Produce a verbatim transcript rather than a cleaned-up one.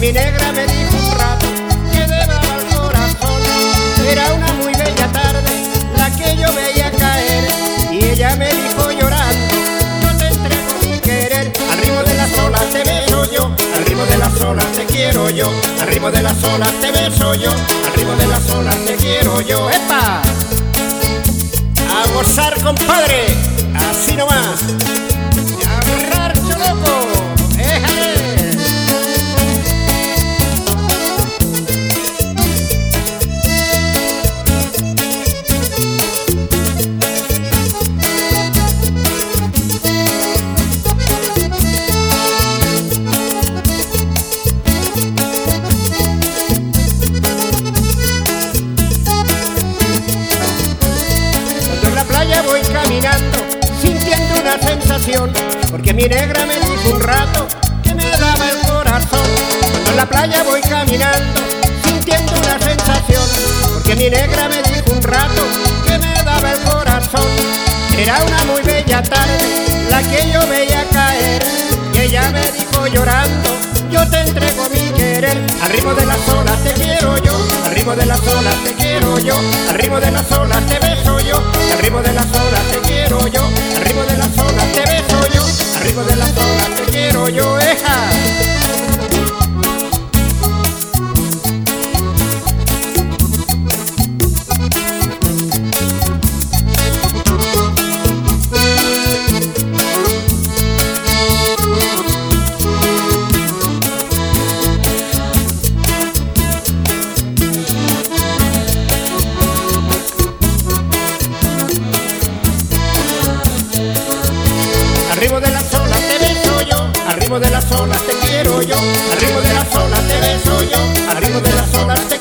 mi negra me dijo un rato que me daba el corazón. Era una muy bella tarde la que yo veía caer, y ella me dijo llorando: yo te entrego mi querer. Al ritmo de las olas te beso yo, al ritmo de las olas te quiero yo, al ritmo de las olas te beso yo, al ritmo de las olas te quiero yo. ¡Epa! A gozar, compadre, así nomás. A borrar, loco. ¡Éjale! Voy caminando sintiendo una sensación, porque mi negra me dijo un rato que me daba el corazón. Cuando en la playa voy caminando sintiendo una sensación, porque mi negra me dijo un rato que me daba el corazón. Era una muy bella tarde la que yo veía caer, y ella me dijo llorando: yo te entrego mi querer. Al ritmo de las olas te quiero yo, al ritmo de las olas te quiero yo, al ritmo de las olas te beso yo, al ritmo de las olas te quiero yo, al ritmo de las olas te beso yo, al ritmo de las olas te quiero yo. ¡Eja! Al ritmo de las olas te beso yo, al ritmo de las olas te quiero yo, al ritmo de las olas te beso yo, al ritmo de las olas te